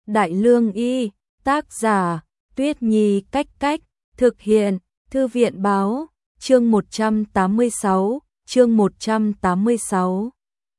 Đại Lương Y, tác giả, Tuyết Nhi Cách Cách, thực hiện, Thư viện Báo, chương 186, chương 186.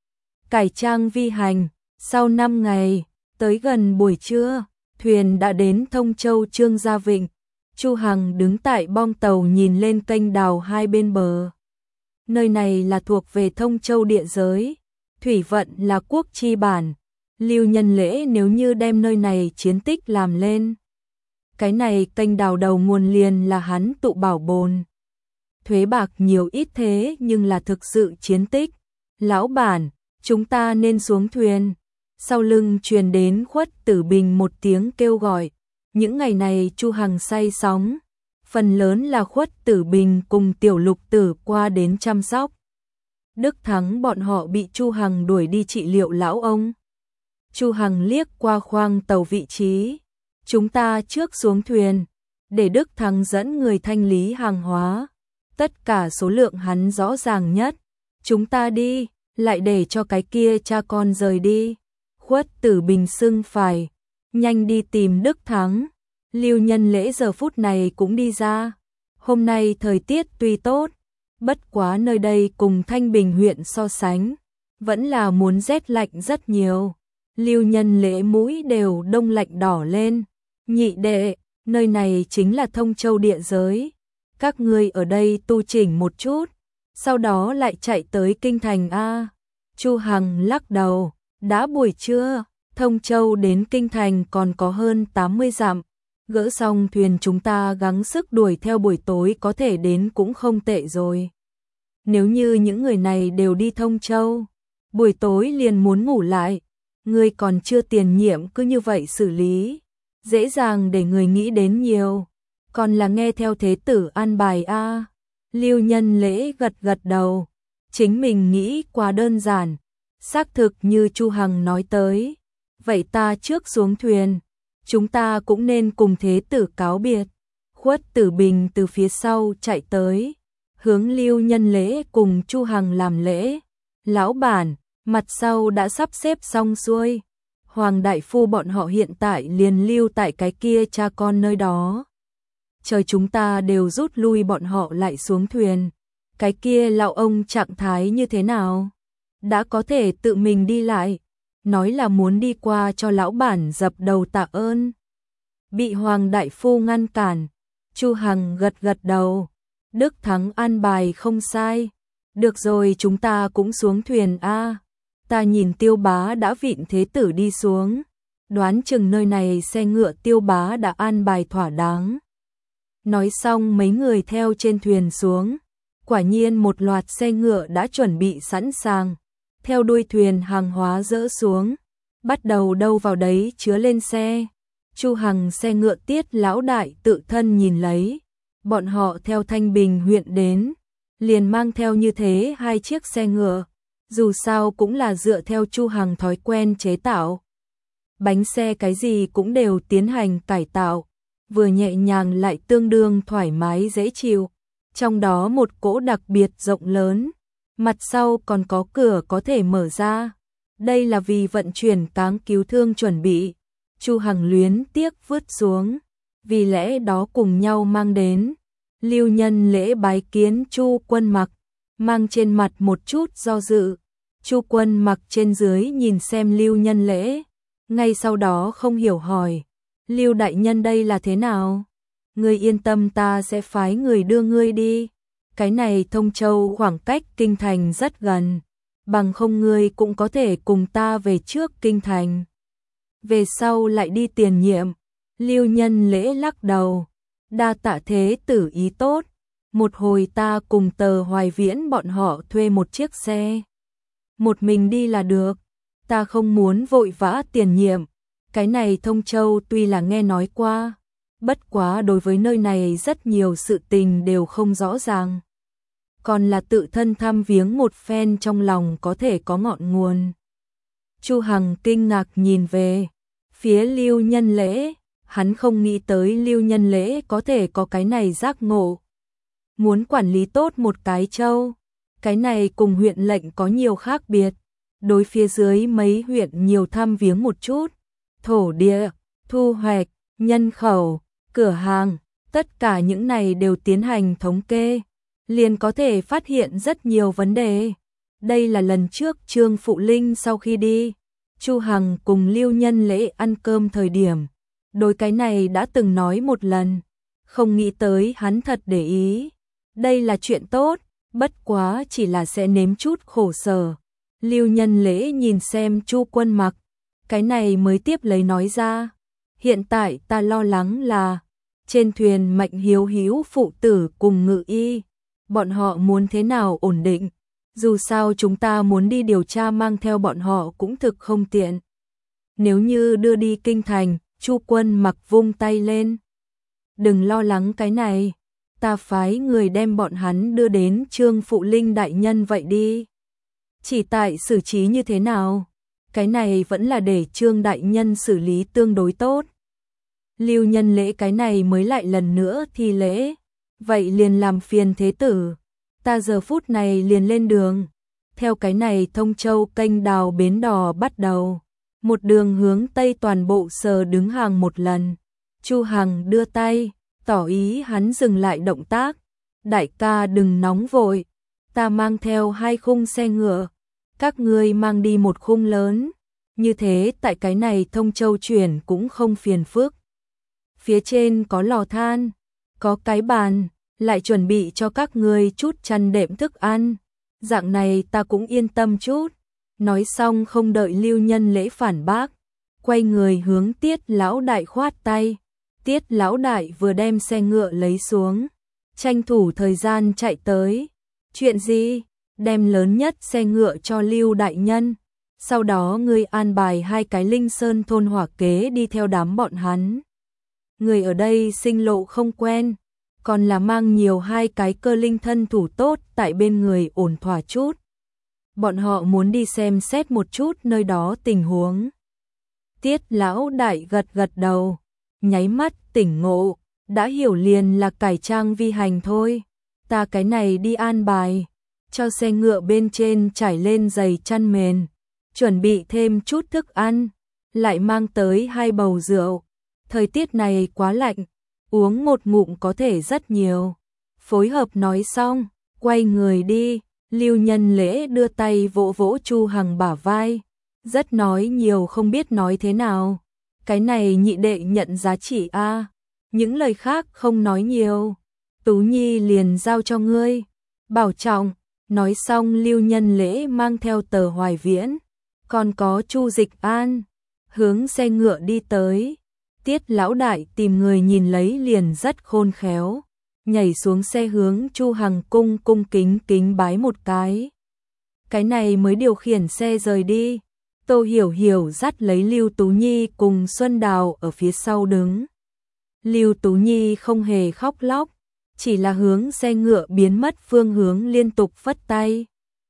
Cải trang vi hành, sau 5 ngày, tới gần buổi trưa, thuyền đã đến Thông Châu Trương Gia Vịnh. Chu Hằng đứng tại bong tàu nhìn lên kênh đào hai bên bờ. Nơi này là thuộc về Thông Châu địa giới, thủy vận là quốc chi bản. Lưu Nhân Lễ nếu như đem nơi này chiến tích làm lên. Cái này kênh đào đầu nguồn liền là hắn tụ bảo bồn. Thuế bạc nhiều ít thế nhưng là thực sự chiến tích. Lão bản, chúng ta nên xuống thuyền. Sau lưng truyền đến Khuất Tử Bình một tiếng kêu gọi. Những ngày này Chu Hằng say sóng. Phần lớn là Khuất Tử Bình cùng Tiểu Lục Tử qua đến chăm sóc. Đức Thắng bọn họ bị Chu Hằng đuổi đi trị liệu lão ông. Chu Hằng liếc qua khoang tàu vị trí. Chúng ta trước xuống thuyền, để Đức Thắng dẫn người thanh lý hàng hóa. Tất cả số lượng hắn rõ ràng nhất. Chúng ta đi, lại để cho cái kia cha con rời đi. Khuất Tử Bình xưng phải, nhanh đi tìm Đức Thắng. Lưu Nhân Lễ giờ phút này cũng đi ra. Hôm nay thời tiết tuy tốt, bất quá nơi đây cùng Thanh Bình huyện so sánh, vẫn là muốn rét lạnh rất nhiều. Lưu Nhân Lễ mũi đều đông lạnh đỏ lên. Nhị đệ, nơi này chính là Thông Châu địa giới. Các ngươi ở đây tu chỉnh một chút, sau đó lại chạy tới kinh thành a. Chu Hằng lắc đầu, đã buổi trưa, Thông Châu đến kinh thành còn có hơn 80 dặm. Gỡ xong thuyền chúng ta gắng sức đuổi theo buổi tối có thể đến cũng không tệ rồi. Nếu như những người này đều đi Thông Châu, buổi tối liền muốn ngủ lại. Ngươi còn chưa tiền nhiệm cứ như vậy xử lý, dễ dàng để người nghĩ đến nhiều, còn là nghe theo thế tử an bài a. Lưu Nhân Lễ gật gật đầu, chính mình nghĩ quá đơn giản, xác thực như Chu Hằng nói tới. Vậy ta trước xuống thuyền, chúng ta cũng nên cùng thế tử cáo biệt. Khuất Tử Bình từ phía sau chạy tới, hướng Lưu Nhân Lễ cùng Chu Hằng làm lễ. Lão bản, mặt sau đã sắp xếp xong xuôi. Hoàng đại phu bọn họ hiện tại liền lưu tại cái kia cha con nơi đó. Trời chúng ta đều rút lui bọn họ lại xuống thuyền. Cái kia lão ông trạng thái như thế nào? Đã có thể tự mình đi lại. Nói là muốn đi qua cho lão bản dập đầu tạ ơn. Bị Hoàng đại phu ngăn cản. Chu Hằng gật gật đầu. Đức Thắng an bài không sai. Được rồi chúng ta cũng xuống thuyền a. Ta nhìn Tiêu Bá đã vịn thế tử đi xuống, đoán chừng nơi này xe ngựa Tiêu Bá đã an bài thỏa đáng. Nói xong mấy người theo trên thuyền xuống, quả nhiên một loạt xe ngựa đã chuẩn bị sẵn sàng, theo đuôi thuyền hàng hóa dỡ xuống, bắt đầu đâu vào đấy chứa lên xe. Chu Hằng xe ngựa Tiết lão đại tự thân nhìn lấy, bọn họ theo Thanh Bình huyện đến, liền mang theo như thế 2 chiếc xe ngựa. Dù sao cũng là dựa theo Chu Hằng thói quen chế tạo. Bánh xe cái gì cũng đều tiến hành cải tạo, vừa nhẹ nhàng lại tương đương thoải mái dễ chịu. Trong đó một cỗ đặc biệt rộng lớn, mặt sau còn có cửa có thể mở ra. Đây là vì vận chuyển cáng cứu thương chuẩn bị. Chu Hằng luyến tiếc vứt xuống, vì lẽ đó cùng nhau mang đến. Lưu Nhân Lễ bái kiến Chu Quân Mặc, mang trên mặt một chút do dự. Chu Quân Mặc trên dưới nhìn xem Lưu Nhân Lễ, ngay sau đó không hiểu hỏi, Lưu đại nhân đây là thế nào? Ngươi yên tâm ta sẽ phái người đưa ngươi đi. Cái này Thông Châu khoảng cách kinh thành rất gần, bằng không ngươi cũng có thể cùng ta về trước kinh thành. Về sau lại đi tiền nhiệm. Lưu Nhân Lễ lắc đầu, đa tạ thế tử ý tốt. Một hồi ta cùng Tờ Hoài Viễn bọn họ thuê một chiếc xe. Một mình đi là được, ta không muốn vội vã tiền nhiệm. Cái này Thông Châu tuy là nghe nói qua, bất quá đối với nơi này rất nhiều sự tình đều không rõ ràng. Còn là tự thân thăm viếng một phen trong lòng có thể có ngọn nguồn. Chu Hằng kinh ngạc nhìn về phía Lưu Nhân Lễ, hắn không nghĩ tới Lưu Nhân Lễ có thể có cái này giác ngộ. Muốn quản lý tốt một cái châu, cái này cùng huyện lệnh có nhiều khác biệt. Đối phía dưới mấy huyện nhiều thăm viếng một chút, thổ địa, thu hoạch, nhân khẩu, cửa hàng, tất cả những này đều tiến hành thống kê, liền có thể phát hiện rất nhiều vấn đề. Đây là lần trước Trương Phụ Linh sau khi đi, Chu Hằng cùng Lưu Nhân Lễ ăn cơm thời điểm, đối cái này đã từng nói một lần, không nghĩ tới hắn thật để ý. Đây là chuyện tốt, bất quá chỉ là sẽ nếm chút khổ sở. Lưu Nhân Lễ nhìn xem Chu Quân Mặc, cái này mới tiếp lấy nói ra, hiện tại ta lo lắng là trên thuyền Mạnh Hiếu Hiếu phụ tử cùng Ngự Y, bọn họ muốn thế nào ổn định, dù sao chúng ta muốn đi điều tra mang theo bọn họ cũng thực không tiện. Nếu như đưa đi kinh thành, Chu Quân Mặc vung tay lên. Đừng lo lắng cái này, ta phái người đem bọn hắn đưa đến Trương Phụ Linh đại nhân vậy đi. Chỉ tại xử trí như thế nào, cái này vẫn là để Trương đại nhân xử lý tương đối tốt. Lưu Nhân Lễ cái này mới lại lần nữa thi lễ, vậy liền làm phiền thế tử, ta giờ phút này liền lên đường. Theo cái này Thông Châu kênh đào bến đò bắt đầu, một đường hướng tây toàn bộ sờ đứng hàng một lần. Chu Hằng đưa tay, tỏ ý hắn dừng lại động tác. Đại ca đừng nóng vội, ta mang theo 2 khung xe ngựa, các ngươi mang đi một khung lớn, như thế tại cái này Thông Châu chuyển cũng không phiền phức. Phía trên có lò than, có cái bàn, lại chuẩn bị cho các ngươi chút chăn đệm thức ăn, dạng này ta cũng yên tâm chút. Nói xong không đợi Lưu Nhân Lễ phản bác, quay người hướng Tiết lão đại khoát tay. Tiết lão đại vừa đem xe ngựa lấy xuống, tranh thủ thời gian chạy tới. Chuyện gì? Đem lớn nhất xe ngựa cho Lưu đại nhân, sau đó ngươi an bài 2 cái Linh Sơn thôn hỏa kế đi theo đám bọn hắn. Người ở đây sinh lộ không quen, còn là mang nhiều 2 cái cơ linh thân thủ tốt tại bên người ổn thỏa chút. Bọn họ muốn đi xem xét một chút nơi đó tình huống. Tiết lão đại gật gật đầu, nháy mắt tỉnh ngộ, đã hiểu liền là cải trang vi hành thôi. Ta cái này đi an bài, cho xe ngựa bên trên trải lên giày chăn mền, chuẩn bị thêm chút thức ăn, lại mang tới 2 bầu rượu. Thời tiết này quá lạnh, uống một ngụm có thể rất nhiều. Phối hợp nói xong, quay người đi. Lưu Nhân Lễ đưa tay vỗ vỗ Chu Hằng bả vai, rất nói nhiều không biết nói thế nào. Cái này nhị đệ nhận giá trị a, những lời khác không nói nhiều. Tú Nhi liền giao cho ngươi, bảo trọng. Nói xong Lưu Nhân Lễ mang theo Tờ Hoài Viễn, còn có Chu Dịch An, hướng xe ngựa đi tới. Tiết lão đại tìm người nhìn lấy liền rất khôn khéo, nhảy xuống xe hướng Chu Hằng cung kính kính bái một cái. Cái này mới điều khiển xe rời đi. Tô Hiểu Hiểu dắt lấy Lưu Tú Nhi cùng Xuân Đào ở phía sau đứng. Lưu Tú Nhi không hề khóc lóc, chỉ là hướng xe ngựa biến mất phương hướng liên tục phất tay.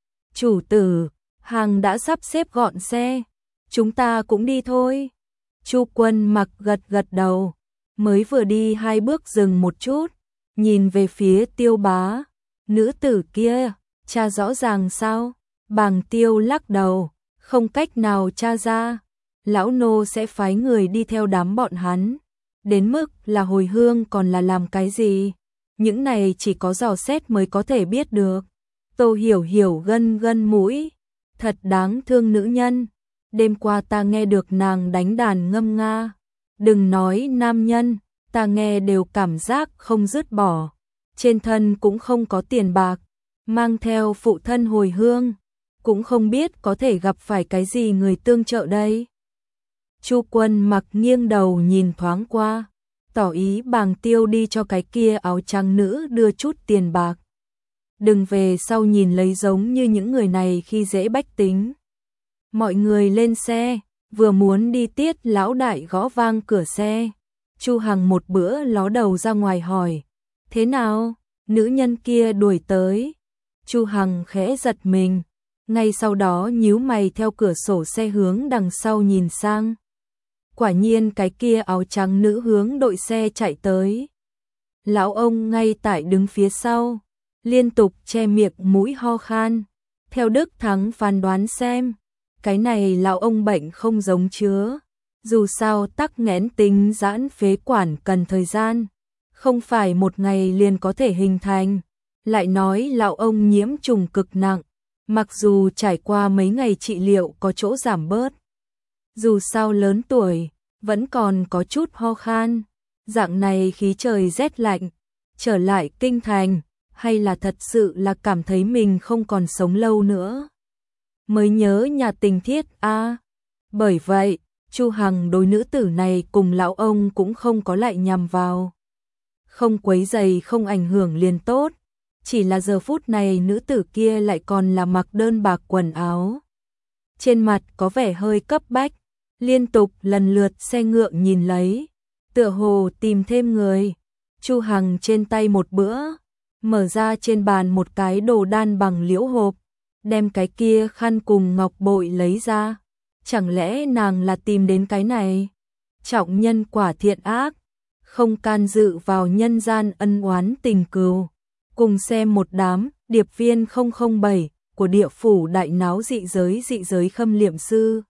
Chủ tử, hàng đã sắp xếp gọn xe, chúng ta cũng đi thôi. Chu Quân Mặc gật gật đầu, mới vừa đi 2 bước dừng một chút, nhìn về phía Tiêu Bá, nữ tử kia, tra rõ ràng sao? Bàng Tiêu lắc đầu, không cách nào tra ra, lão nô sẽ phái người đi theo đám bọn hắn, đến mức là hồi hương còn là làm cái gì, những này chỉ có dò xét mới có thể biết được. Tô Hiểu Hiểu gân gân mũi, thật đáng thương nữ nhân, đêm qua ta nghe được nàng đánh đàn ngâm nga, đừng nói nam nhân, ta nghe đều cảm giác không dứt bỏ, trên thân cũng không có tiền bạc, mang theo phụ thân hồi hương, cũng không biết có thể gặp phải cái gì người tương trợ đây. Chu Quân Mặc nghiêng đầu nhìn thoáng qua, tỏ ý Bàng Tiêu đi cho cái kia áo trắng nữ đưa chút tiền bạc. Đừng về sau nhìn lấy giống như những người này khi dễ bách tính. Mọi người lên xe, vừa muốn đi Tiết lão đại gõ vang cửa xe. Chu Hằng một bữa ló đầu ra ngoài hỏi, thế nào, nữ nhân kia đuổi tới. Chu Hằng khẽ giật mình, ngay sau đó nhíu mày theo cửa sổ xe hướng đằng sau nhìn sang. Quả nhiên cái kia áo trắng nữ hướng đội xe chạy tới. Lão ông ngay tại đứng phía sau, liên tục che miệng mũi ho khan. Theo Đức Thắng phán đoán xem, cái này lão ông bệnh không giống chứa, Dù sao tắc nghẽn tính giãn phế quản cần thời gian, không phải một ngày liền có thể hình thành. Lại nói lão ông nhiễm trùng cực nặng, mặc dù trải qua mấy ngày trị liệu có chỗ giảm bớt. Dù sao lớn tuổi, vẫn còn có chút ho khan. Dạng này khí trời rét lạnh, trở lại kinh thành, hay là thật sự là cảm thấy mình không còn sống lâu nữa. Mới nhớ nhà tình thiết a. Bởi vậy, Chu Hằng đối nữ tử này cùng lão ông cũng không có lại nhằm vào. Không quấy rầy không ảnh hưởng liền tốt. Chỉ là giờ phút này nữ tử kia lại còn là mặc đơn bạc quần áo. Trên mặt có vẻ hơi cấp bách, liên tục lần lượt xe ngựa nhìn lấy, tựa hồ tìm thêm người. Chu Hằng trên tay một bữa, mở ra trên bàn một cái đồ đan bằng liễu hộp, đem cái kia khăn cùng ngọc bội lấy ra. Chẳng lẽ nàng là tìm đến cái này? Trọng nhân quả thiện ác, không can dự vào nhân gian ân oán tình cừu. Cùng xem một đám điệp viên 007 của địa phủ đại náo dị giới khâm liệm sư.